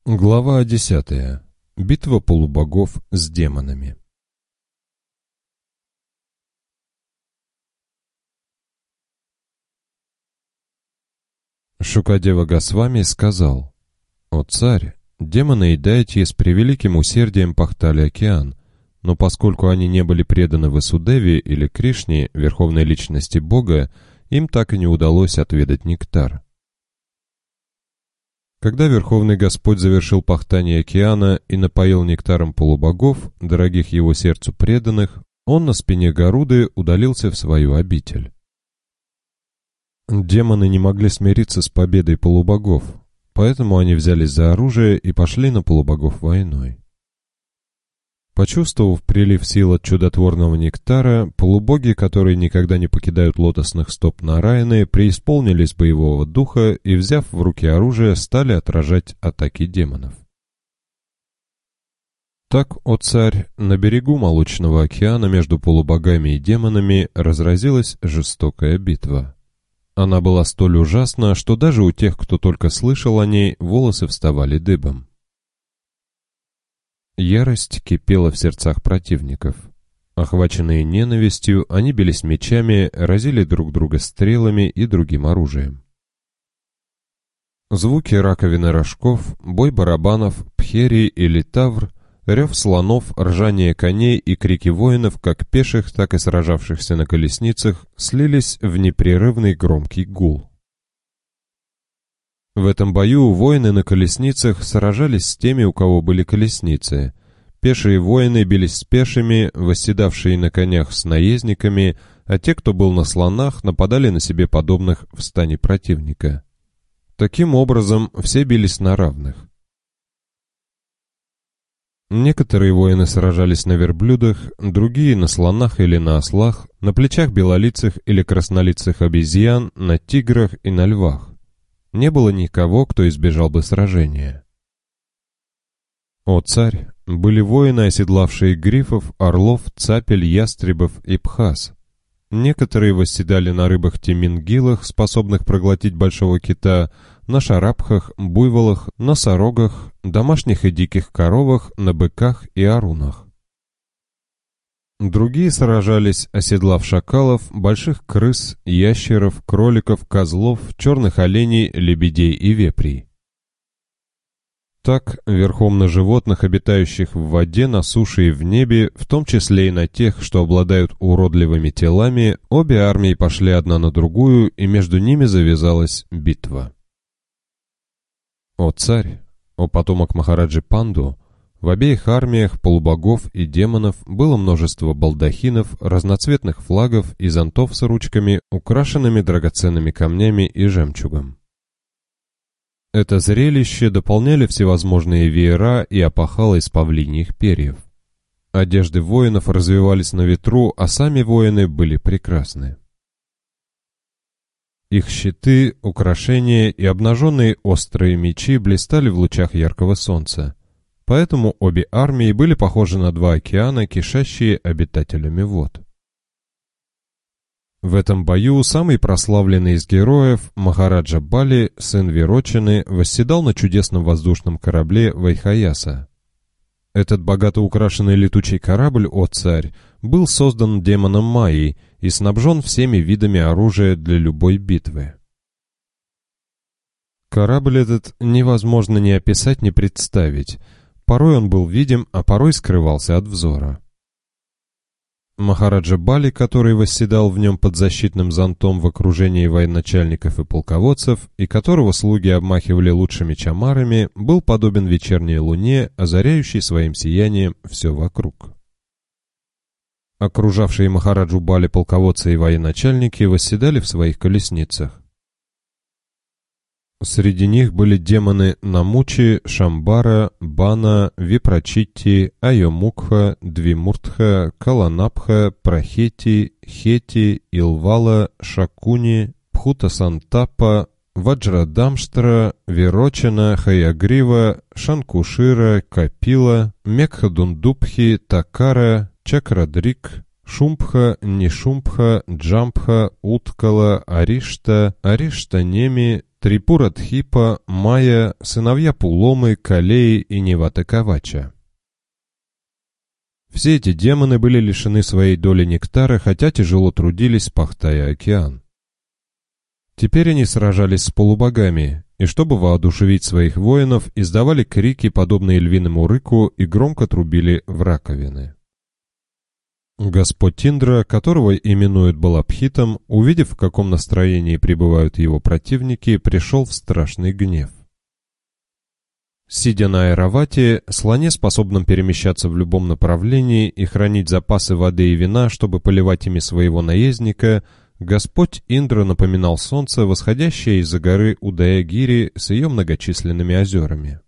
Глава 10. Битва полубогов с демонами. Шукадева Госвами сказал: «О царь, демоны и дайти с превеликим усердием пахтали океан, но поскольку они не были преданы Васудеве или Кришне, верховной личности Бога, им так и не удалось отведать нектар. Когда Верховный Господь завершил пахтание океана и напоил нектаром полубогов, дорогих его сердцу преданных, он на спине Гаруды удалился в свою обитель. Демоны не могли смириться с победой полубогов, поэтому они взялись за оружие и пошли на полубогов войной. Почувствовав прилив сил от чудотворного нектара, полубоги, которые никогда не покидают лотосных стоп Нараяны, преисполнились боевого духа и, взяв в руки оружие, стали отражать атаки демонов. Так, о царь, на берегу Молочного океана между полубогами и демонами разразилась жестокая битва. Она была столь ужасна, что даже у тех, кто только слышал о ней, волосы вставали дыбом. Ярость кипела в сердцах противников. Охваченные ненавистью, они бились мечами, разили друг друга стрелами и другим оружием. Звуки раковины рожков, бой барабанов, пхери или тавр, рев слонов, ржание коней и крики воинов, как пеших, так и сражавшихся на колесницах, слились в непрерывный громкий гул. В этом бою воины на колесницах сражались с теми, у кого были колесницы. Пешие воины бились с пешими, восседавшие на конях с наездниками, а те, кто был на слонах, нападали на себе подобных в стане противника. Таким образом, все бились на равных. Некоторые воины сражались на верблюдах, другие на слонах или на ослах, на плечах белолицых или краснолицых обезьян, на тиграх и на львах. Не было никого, кто избежал бы сражения. О царь, были воины, оседлавшие грифов, орлов, цапель, ястребов и пхас. Некоторые восседали на рыбах-тимингилах, способных проглотить большого кита, на шарапхах, буйволах, носорогах, домашних и диких коровах, на быках и арунах. Другие сражались, оседлав шакалов, больших крыс, ящеров, кроликов, козлов, черных оленей, лебедей и вепрей. Так, верхом на животных, обитающих в воде, на суше и в небе, в том числе и на тех, что обладают уродливыми телами, обе армии пошли одна на другую, и между ними завязалась битва. О царь, о потомок Махараджи Панду, в обеих армиях полубогов и демонов было множество балдахинов, разноцветных флагов и зонтов с ручками, украшенными драгоценными камнями и жемчугом. Это зрелище дополняли всевозможные веера и опахала из павлиньих перьев. Одежды воинов развивались на ветру, а сами воины были прекрасны. Их щиты, украшения и обнаженные острые мечи блистали в лучах яркого солнца. Поэтому обе армии были похожи на два океана, кишащие обитателями вод. В этом бою самый прославленный из героев, Махараджа Бали, сын Вирочины, восседал на чудесном воздушном корабле Вайхаяса. Этот богато украшенный летучий корабль, о царь, был создан демоном Майей и снабжен всеми видами оружия для любой битвы. Корабль этот невозможно ни описать, ни представить. Порой он был видим, а порой скрывался от взора. Махараджа Бали, который восседал в нем под защитным зонтом в окружении военачальников и полководцев, и которого слуги обмахивали лучшими чамарами, был подобен вечерней луне, озаряющей своим сиянием все вокруг. Окружавшие Махараджу Бали полководцы и военачальники восседали в своих колесницах. Среди них были демоны Намучи, Шамбара, Бана, Випрачитти, Айомукха, Двимуртха, Каланапха, Прахети, Хети, Илвала, Шакуни, Пхутасантапа, Ваджрадамштра, Вирочина, Хаягрива, Шанкушира, Капила, Мекхадундупхи, Такара, Чакрадрик, Шумпха, Нишумпха, Джампха, Уткала, Аришта, Ариштанеми, Трипура-Дхипа, Майя, сыновья Пуломы, Калеи и Невата-Кавача. Все эти демоны были лишены своей доли нектара, хотя тяжело трудились, пахтая океан. Теперь они сражались с полубогами, и чтобы воодушевить своих воинов, издавали крики, подобные львиному рыку, и громко трубили в раковины. Господь Индра, которого именуют Балабхитом, увидев, в каком настроении пребывают его противники, пришел в страшный гнев. Сидя на Айравате, слоне, способном перемещаться в любом направлении и хранить запасы воды и вина, чтобы поливать ими своего наездника, Господь Индра напоминал солнце, восходящее из-за горы Удаягири с ее многочисленными озерами.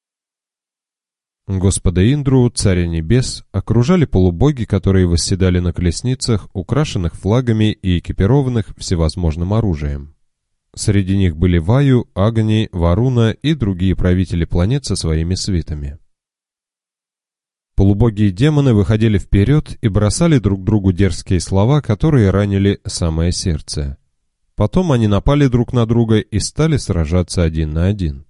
Господа Индру, царя небес, окружали полубоги, которые восседали на колесницах, украшенных флагами и экипированных всевозможным оружием. Среди них были Ваю, Агни, Варуна и другие правители планет со своими свитами. Полубоги и демоны выходили вперед и бросали друг другу дерзкие слова, которые ранили самое сердце. Потом они напали друг на друга и стали сражаться один на один.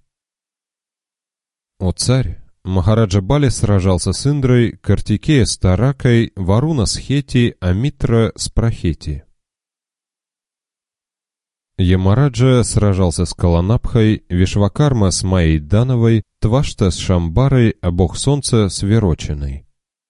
О царь! Махараджа Бали сражался с Индрой, Картикея с Таракой, Варуна с Хети, а Митра с Прахети. Ямараджа сражался с Каланабхой, Вишвакарма с Майей Дановой, Твашта с Шамбарой, а бог солнца с Верочиной.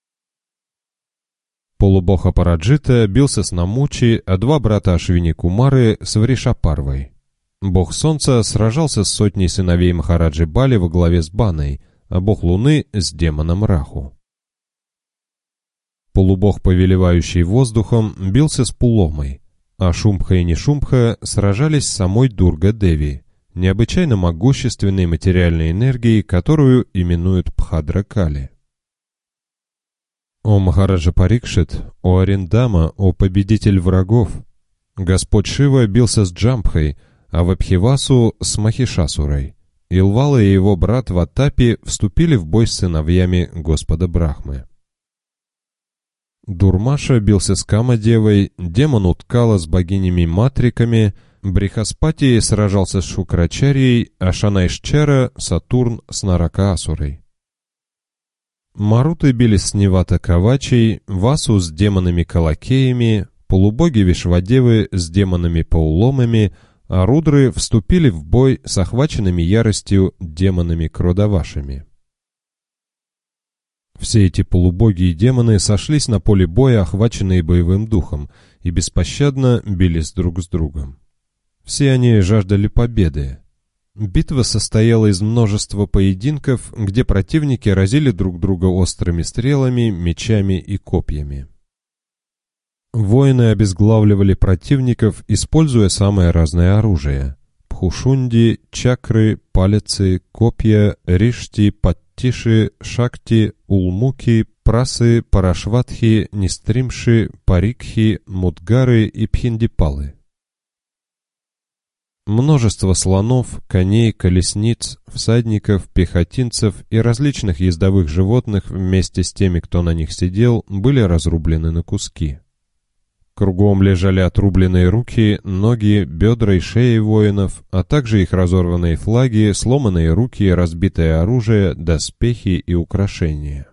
Полубог Апараджита бился с Намучи, а два брата Ашвини Кумары с Вришапарвой. Бог солнца сражался с сотней сыновей Махараджи Бали во главе с Баной, а бог луны с демоном Раху. Полубог, повелевающий воздухом, бился с Пуломой, а Шумбха и Нишумбха сражались с самой Дурга-Деви, необычайно могущественной материальной энергией, которую именуют Пхадра-Кали. О Махараджа Парикшит, о Ариндама, о победитель врагов! Господь Шива бился с Джамбхой, а Вабхивасу с Махишасурой. Илвала и его брат Ватапи вступили в бой с сыновьями Господа Брахмы. Дурмаша бился с Камадевой, демон Уткала с богинями-матриками, Брихаспати сражался с Шукрачарьей, а Шанайшчара, Сатурн с Наракаасурой. Маруты бились с Невата-Кавачей, Васу с демонами-Калакеями, полубоги Вишвадевы с демонами-Пауломами, а Рудры вступили в бой с охваченными яростью демонами-Кродавашами. Все эти полубоги и демоны сошлись на поле боя, охваченные боевым духом, и беспощадно бились друг с другом. Все они жаждали победы. Битва состояла из множества поединков, где противники разили друг друга острыми стрелами, мечами и копьями. Воины обезглавливали противников, используя самое разное оружие: пхушунди, чакры, палицы, копья, ришти, паттиши, шакти, улмуки, прасы, парашватхи, нестримши, парикхи, мудгары и пхиндипалы. Множество слонов, коней, колесниц, всадников, пехотинцев и различных ездовых животных вместе с теми, кто на них сидел, были разрублены на куски. Кругом лежали отрубленные руки, ноги, бедра и шеи воинов, а также их разорванные флаги, сломанные руки, разбитое оружие, доспехи и украшения.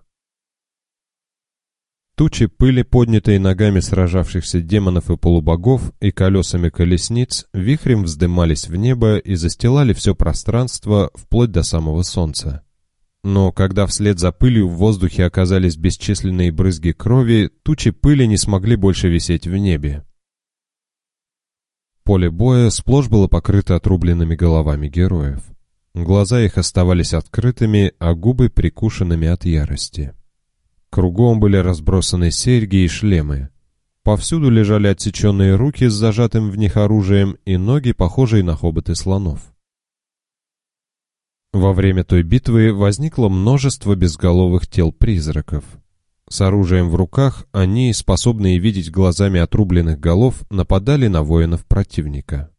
Тучи пыли, поднятые ногами сражавшихся демонов и полубогов и колесами колесниц, вихрем вздымались в небо и застилали все пространство вплоть до самого солнца. Но когда вслед за пылью в воздухе оказались бесчисленные брызги крови, тучи пыли не смогли больше висеть в небе. Поле боя сплошь было покрыто отрубленными головами героев. Глаза их оставались открытыми, а губы прикушенными от ярости. Кругом были разбросаны серьги и шлемы. Повсюду лежали отсеченные руки с зажатым в них оружием и ноги, похожие на хоботы слонов. Во время той битвы возникло множество безголовых тел-призраков. С оружием в руках они, способные видеть глазами отрубленных голов, нападали на воинов противника.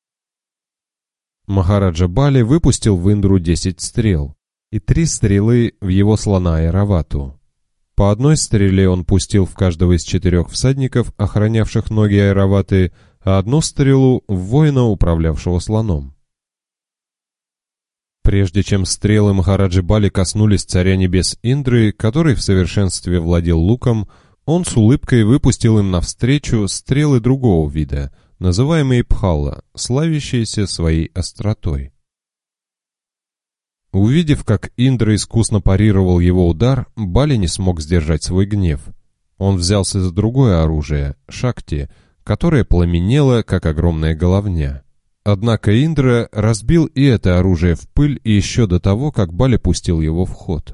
Махараджа Бали выпустил в Индру 10 стрел, и 3 стрелы в его слона Айравату. По одной стреле он пустил в каждого из 4 всадников, охранявших ноги Айраваты, а одну стрелу в воина, управлявшего слоном. Прежде чем стрелы Махараджи Бали коснулись царя небес Индры, который в совершенстве владел луком, он с улыбкой выпустил им навстречу стрелы другого вида, называемые Пхалла, славящиеся своей остротой. Увидев, как Индра искусно парировал его удар, Бали не смог сдержать свой гнев. Он взялся за другое оружие — Шакти, которое пламенело, как огромная головня. Однако Индра разбил и это оружие в пыль и еще до того, как Бали пустил его в ход.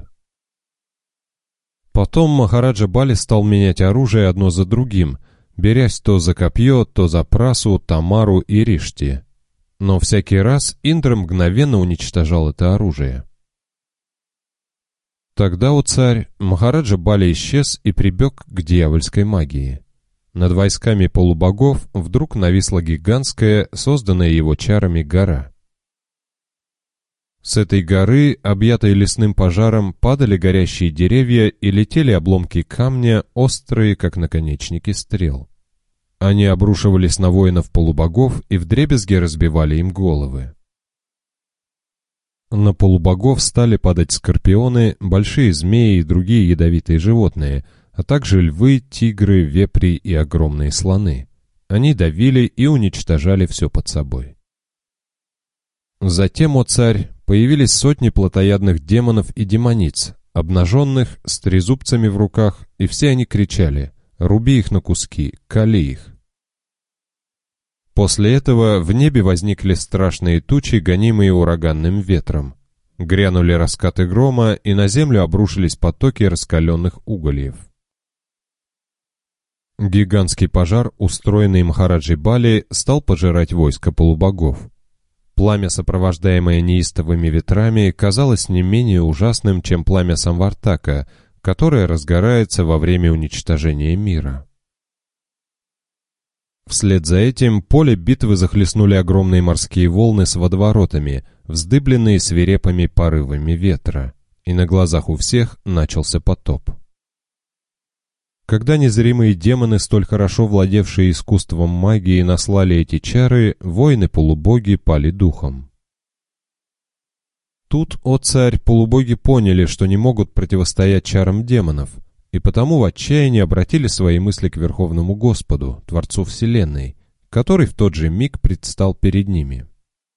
Потом Махараджа Бали стал менять оружие одно за другим, берясь то за копье, то за прасу, тамару и ришти. Но всякий раз Индра мгновенно уничтожал это оружие. Тогда, о царь, Махараджа Бали исчез и прибег к дьявольской магии. Над войсками полубогов вдруг нависла гигантская, созданная его чарами, гора. С этой горы, объятой лесным пожаром, падали горящие деревья и летели обломки камня, острые, как наконечники стрел. Они обрушивались на воинов полубогов и вдребезги разбивали им головы. На полубогов стали падать скорпионы, большие змеи и другие ядовитые животные, а также львы, тигры, вепри и огромные слоны. Они давили и уничтожали все под собой. Затем, о царь, появились сотни плотоядных демонов и демониц, обнаженных, с трезубцами в руках, и все они кричали: «Руби их на куски, кали их». После этого в небе возникли страшные тучи, гонимые ураганным ветром. Грянули раскаты грома, и на землю обрушились потоки раскаленных угольев. Гигантский пожар, устроенный Махараджей Бали, стал пожирать войско полубогов. Пламя, сопровождаемое неистовыми ветрами, казалось не менее ужасным, чем пламя Самвартака, которое разгорается во время уничтожения мира. Вслед за этим поле битвы захлестнули огромные морские волны с водоворотами, вздыбленные свирепыми порывами ветра, и на глазах у всех начался потоп. Когда незримые демоны, столь хорошо владевшие искусством магии, наслали эти чары, воины-полубоги пали духом. Тут, о царь, полубоги поняли, что не могут противостоять чарам демонов, и потому в отчаянии обратили свои мысли к Верховному Господу, Творцу Вселенной, который в тот же миг предстал перед ними.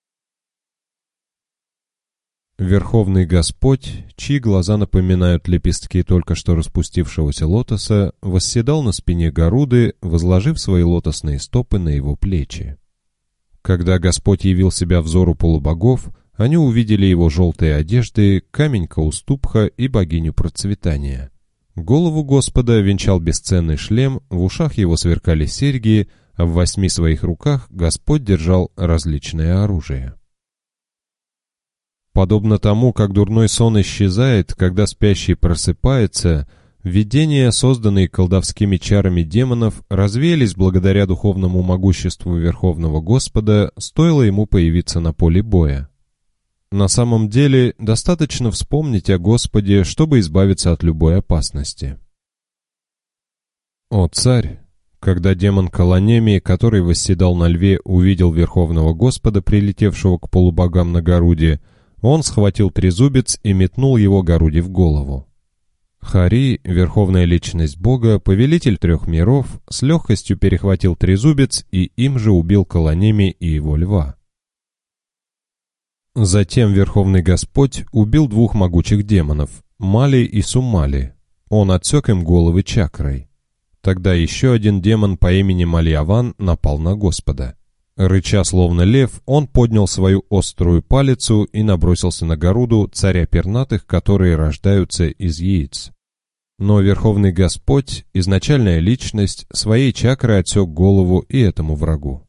Верховный Господь, чьи глаза напоминают лепестки только что распустившегося лотоса, восседал на спине Гаруды, возложив свои лотосные стопы на его плечи. Когда Господь явил себя взору полубогов, они увидели его желтые одежды, камень Каустубха и богиню процветания. Голову Господа венчал бесценный шлем, в ушах его сверкали серьги, а в 8 своих руках Господь держал различное оружие. Подобно тому, как дурной сон исчезает, когда спящий просыпается, видения, созданные колдовскими чарами демонов, развеялись благодаря духовному могуществу Верховного Господа, стоило ему появиться на поле боя. На самом деле, достаточно вспомнить о Господе, чтобы избавиться от любой опасности. О царь! Когда демон Каланеми, который восседал на льве, увидел Верховного Господа, прилетевшего к полубогам на Гаруде, он схватил трезубец и метнул его Гаруде в голову. Хари, верховная личность Бога, повелитель 3 миров, с легкостью перехватил трезубец и им же убил Каланеми и его льва. Затем Верховный Господь убил 2 могучих демонов, Мали и Сумали. Он отсек им головы чакрой. Тогда еще один демон по имени Мальяван напал на Господа. Рыча словно лев, он поднял свою острую палицу и набросился на Гаруду, царя пернатых, которые рождаются из яиц. Но Верховный Господь, изначальная личность, своей чакрой отсек голову и этому врагу.